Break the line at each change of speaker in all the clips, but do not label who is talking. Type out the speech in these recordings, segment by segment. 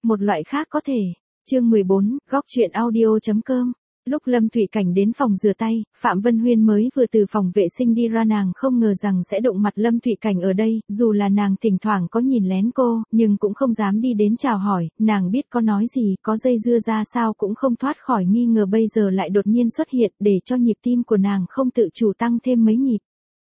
một loại khác có thể. Chương 14, góc chuyện audio.com. Lúc Lâm Thụy Cảnh đến phòng rửa tay, Phạm Vân Huyên mới vừa từ phòng vệ sinh đi ra, nàng không ngờ rằng sẽ đụng mặt Lâm Thụy Cảnh ở đây, dù là nàng thỉnh thoảng có nhìn lén cô, nhưng cũng không dám đi đến chào hỏi, nàng biết có nói gì, có dây dưa ra sao cũng không thoát khỏi nghi ngờ bây giờ lại đột nhiên xuất hiện để cho nhịp tim của nàng không tự chủ tăng thêm mấy nhịp.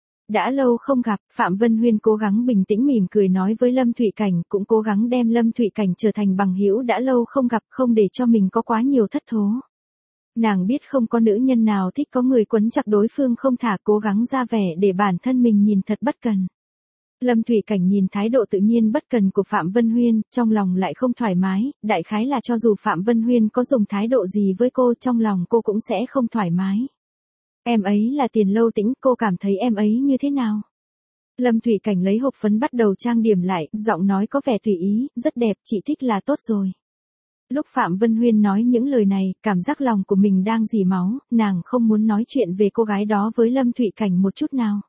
Đã lâu không gặp, Phạm Vân Huyên cố gắng bình tĩnh mỉm cười nói với Lâm Thụy Cảnh, cũng cố gắng đem Lâm Thụy Cảnh trở thành bằng hữu đã lâu không gặp, không để cho mình có quá nhiều thất thố. Nàng biết không có nữ nhân nào thích có người quấn chặt đối phương không thả, cố gắng ra vẻ để bản thân mình nhìn thật bất cần. Lâm Thụy Cảnh nhìn thái độ tự nhiên bất cần của Phạm Vân Huyên, trong lòng lại không thoải mái, đại khái là cho dù Phạm Vân Huyên có dùng thái độ gì với cô, trong lòng cô cũng sẽ không thoải mái. Em ấy là Tiền Lâu Tĩnh, cô cảm thấy em ấy như thế nào? Lâm Thụy Cảnh lấy hộp phấn bắt đầu trang điểm lại, giọng nói có vẻ tùy ý, rất đẹp, chị thích là tốt rồi. Lúc Phạm Vân Huyên nói những lời này, cảm giác lòng của mình đang dì máu, nàng không muốn nói chuyện về cô gái đó với Lâm Thụy Cảnh một chút nào.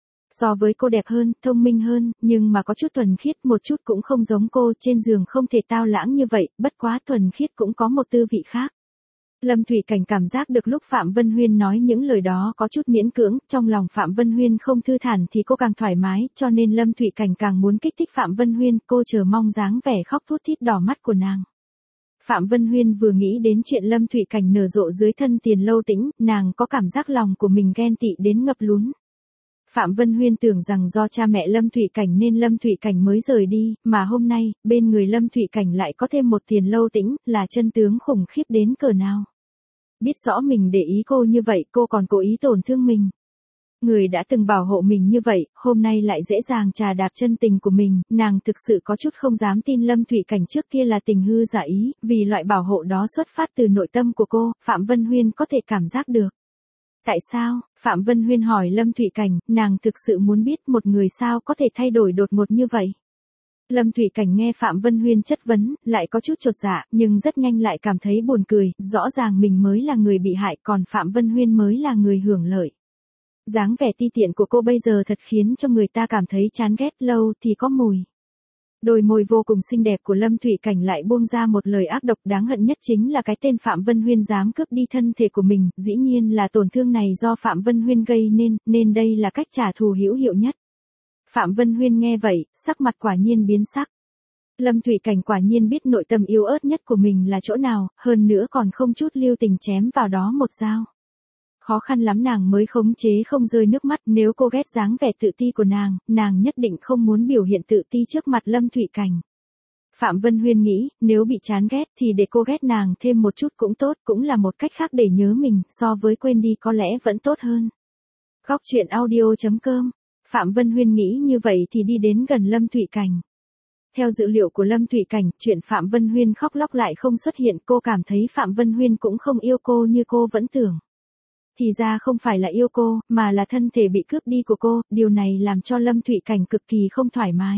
So với cô đẹp hơn, thông minh hơn, nhưng mà có chút thuần khiết, một chút cũng không giống cô, trên giường không thể tao lãng như vậy, bất quá thuần khiết cũng có một tư vị khác. Lâm Thụy Cảnh cảm giác được lúc Phạm Vân Huyên nói những lời đó có chút miễn cưỡng, trong lòng Phạm Vân Huyên không thư thản thì cô càng thoải mái, cho nên Lâm Thụy Cảnh càng muốn kích thích Phạm Vân Huyên, cô chờ mong dáng vẻ khóc thút thít đỏ mắt của nàng. Phạm Vân Huyên vừa nghĩ đến chuyện Lâm Thụy Cảnh nở rộ dưới thân Tiền Lâu Tĩnh, nàng có cảm giác lòng của mình ghen tị đến ngập lún. Phạm Vân Huyên tưởng rằng do cha mẹ Lâm Thụy Cảnh nên Lâm Thụy Cảnh mới rời đi, mà hôm nay, bên người Lâm Thụy Cảnh lại có thêm một Tiền Lâu Tĩnh, là chân tướng khủng khiếp đến cỡ nào. Biết rõ mình để ý cô như vậy, cô còn cố ý tổn thương mình. Người đã từng bảo hộ mình như vậy, hôm nay lại dễ dàng trà đạp chân tình của mình, nàng thực sự có chút không dám tin Lâm Thụy Cảnh trước kia là tình hư giả ý, vì loại bảo hộ đó xuất phát từ nội tâm của cô, Phạm Vân Huyên có thể cảm giác được. Tại sao? Phạm Vân Huyên hỏi Lâm Thụy Cảnh, nàng thực sự muốn biết một người sao có thể thay đổi đột ngột như vậy. Lâm Thụy Cảnh nghe Phạm Vân Huyên chất vấn, lại có chút chột dạ, nhưng rất nhanh lại cảm thấy buồn cười, rõ ràng mình mới là người bị hại, còn Phạm Vân Huyên mới là người hưởng lợi. Dáng vẻ ti tiện của cô bây giờ thật khiến cho người ta cảm thấy chán ghét, lâu thì có mùi. Đôi môi vô cùng xinh đẹp của Lâm Thụy Cảnh lại buông ra một lời ác độc, đáng hận nhất chính là cái tên Phạm Vân Huyên dám cướp đi thân thể của mình, dĩ nhiên là tổn thương này do Phạm Vân Huyên gây nên đây là cách trả thù hữu hiệu nhất. Phạm Vân Huyên nghe vậy, sắc mặt quả nhiên biến sắc. Lâm Thụy Cảnh quả nhiên biết nội tâm yếu ớt nhất của mình là chỗ nào, hơn nữa còn không chút lưu tình chém vào đó một dao. Khó khăn lắm nàng mới khống chế không rơi nước mắt, nếu cô ghét dáng vẻ tự ti của nàng nhất định không muốn biểu hiện tự ti trước mặt Lâm Thụy Cảnh. Phạm Vân Huyên nghĩ, nếu bị chán ghét thì để cô ghét nàng thêm một chút cũng tốt, cũng là một cách khác để nhớ mình, so với quên đi có lẽ vẫn tốt hơn. Góc chuyện audio.com. Phạm Vân Huyên nghĩ như vậy thì đi đến gần Lâm Thụy Cảnh. Theo dữ liệu của Lâm Thụy Cảnh, chuyện Phạm Vân Huyên khóc lóc lại không xuất hiện, cô cảm thấy Phạm Vân Huyên cũng không yêu cô như cô vẫn tưởng. Thì ra không phải là yêu cô, mà là thân thể bị cướp đi của cô, điều này làm cho Lâm Thụy Cảnh cực kỳ không thoải mái.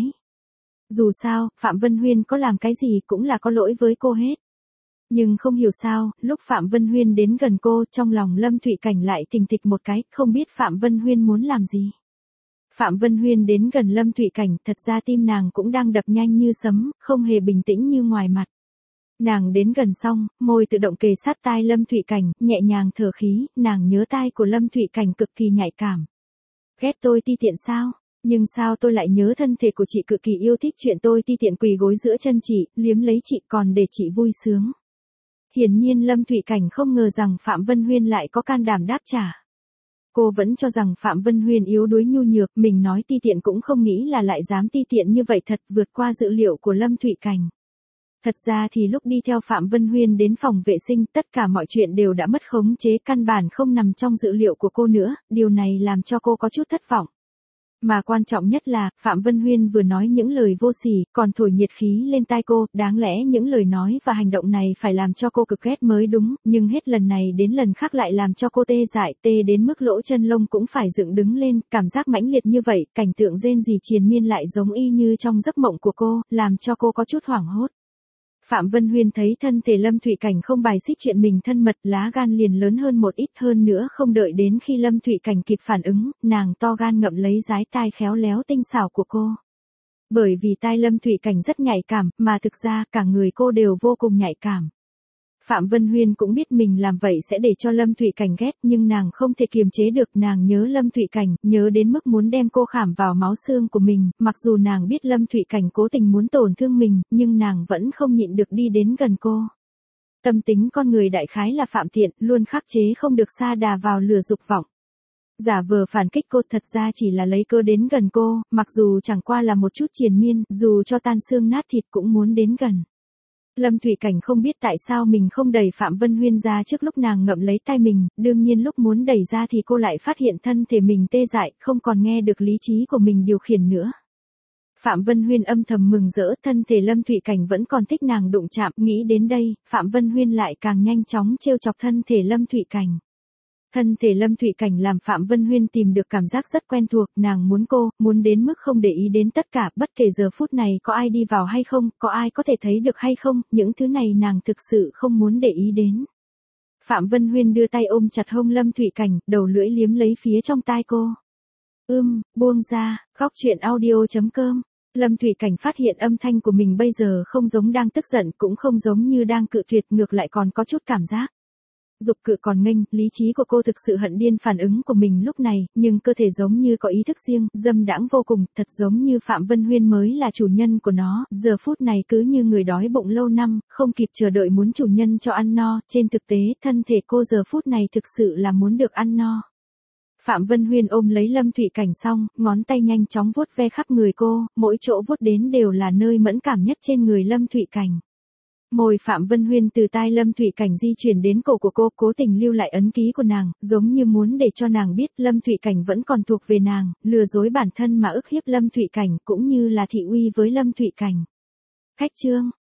Dù sao, Phạm Vân Huyên có làm cái gì cũng là có lỗi với cô hết. Nhưng không hiểu sao, lúc Phạm Vân Huyên đến gần cô, trong lòng Lâm Thụy Cảnh lại thình thịch một cái, không biết Phạm Vân Huyên muốn làm gì. Phạm Vân Huyên đến gần Lâm Thụy Cảnh, thật ra tim nàng cũng đang đập nhanh như sấm, không hề bình tĩnh như ngoài mặt. Nàng đến gần xong, môi tự động kề sát tai Lâm Thụy Cảnh, nhẹ nhàng thở khí, nàng nhớ tai của Lâm Thụy Cảnh cực kỳ nhạy cảm. Ghét tôi ti tiện sao? Nhưng sao tôi lại nhớ thân thể của chị cực kỳ yêu thích chuyện tôi ti tiện quỳ gối giữa chân chị, liếm lấy chị còn để chị vui sướng. Hiển nhiên Lâm Thụy Cảnh không ngờ rằng Phạm Vân Huyên lại có can đảm đáp trả. Cô vẫn cho rằng Phạm Vân Huyên yếu đuối nhu nhược, mình nói ti tiện cũng không nghĩ là lại dám ti tiện như vậy, thật vượt qua dự liệu của Lâm Thụy Cảnh. Thật ra thì lúc đi theo Phạm Vân Huyên đến phòng vệ sinh, tất cả mọi chuyện đều đã mất khống chế, căn bản không nằm trong dự liệu của cô nữa, điều này làm cho cô có chút thất vọng. Mà quan trọng nhất là, Phạm Vân Huyên vừa nói những lời vô sỉ, còn thổi nhiệt khí lên tai cô, đáng lẽ những lời nói và hành động này phải làm cho cô cực ghét mới đúng, nhưng hết lần này đến lần khác lại làm cho cô tê dại, tê đến mức lỗ chân lông cũng phải dựng đứng lên, cảm giác mãnh liệt như vậy, cảnh tượng rên rỉ triền miên lại giống y như trong giấc mộng của cô, làm cho cô có chút hoảng hốt. Phạm Vân Huyên thấy thân thể Lâm Thụy Cảnh không bài xích chuyện mình thân mật, lá gan liền lớn hơn một ít, hơn nữa không đợi đến khi Lâm Thụy Cảnh kịp phản ứng, nàng to gan ngậm lấy dái tai khéo léo tinh xảo của cô. Bởi vì tai Lâm Thụy Cảnh rất nhạy cảm, mà thực ra cả người cô đều vô cùng nhạy cảm. Phạm Vân Huyên cũng biết mình làm vậy sẽ để cho Lâm Thụy Cảnh ghét, nhưng nàng không thể kiềm chế được, nàng nhớ Lâm Thụy Cảnh, nhớ đến mức muốn đem cô khảm vào máu xương của mình, mặc dù nàng biết Lâm Thụy Cảnh cố tình muốn tổn thương mình, nhưng nàng vẫn không nhịn được đi đến gần cô. Tâm tính con người đại khái là phạm tiện, luôn khắc chế không được sa đà vào lửa dục vọng. Giả vờ phản kích cô thật ra chỉ là lấy cơ đến gần cô, mặc dù chẳng qua là một chút triền miên, dù cho tan xương nát thịt cũng muốn đến gần. Lâm Thụy Cảnh không biết tại sao mình không đẩy Phạm Vân Huyên ra trước lúc nàng ngậm lấy tay mình, đương nhiên lúc muốn đẩy ra thì cô lại phát hiện thân thể mình tê dại, không còn nghe được lý trí của mình điều khiển nữa. Phạm Vân Huyên âm thầm mừng rỡ, thân thể Lâm Thụy Cảnh vẫn còn thích nàng đụng chạm, nghĩ đến đây, Phạm Vân Huyên lại càng nhanh chóng trêu chọc thân thể Lâm Thụy Cảnh. Thân thể Lâm Thụy Cảnh làm Phạm Vân Huyên tìm được cảm giác rất quen thuộc, nàng muốn cô, muốn đến mức không để ý đến tất cả, bất kể giờ phút này có ai đi vào hay không, có ai có thể thấy được hay không, những thứ này nàng thực sự không muốn để ý đến. Phạm Vân Huyên đưa tay ôm chặt hông Lâm Thụy Cảnh, đầu lưỡi liếm lấy phía trong tai cô. Buông ra, góc truyện audio.com. Lâm Thụy Cảnh phát hiện âm thanh của mình bây giờ không giống đang tức giận, cũng không giống như đang cự tuyệt, ngược lại còn có chút cảm giác dục cự còn nghênh. Lý trí của cô thực sự hận điên phản ứng của mình lúc này, nhưng cơ thể giống như có ý thức riêng, dâm đãng vô cùng, thật giống như Phạm Vân Huyên mới là chủ nhân của nó, giờ phút này cứ như người đói bụng lâu năm, không kịp chờ đợi muốn chủ nhân cho ăn no, trên thực tế, thân thể cô giờ phút này thực sự là muốn được ăn no. Phạm Vân Huyên ôm lấy Lâm Thụy Cảnh xong, ngón tay nhanh chóng vuốt ve khắp người cô, mỗi chỗ vuốt đến đều là nơi mẫn cảm nhất trên người Lâm Thụy Cảnh. Môi Phạm Vân Huyên từ tai Lâm Thụy Cảnh di chuyển đến cổ của cô, cố tình lưu lại ấn ký của nàng, giống như muốn để cho nàng biết Lâm Thụy Cảnh vẫn còn thuộc về nàng, lừa dối bản thân mà ức hiếp Lâm Thụy Cảnh, cũng như là thị uy với Lâm Thụy Cảnh. Khách chương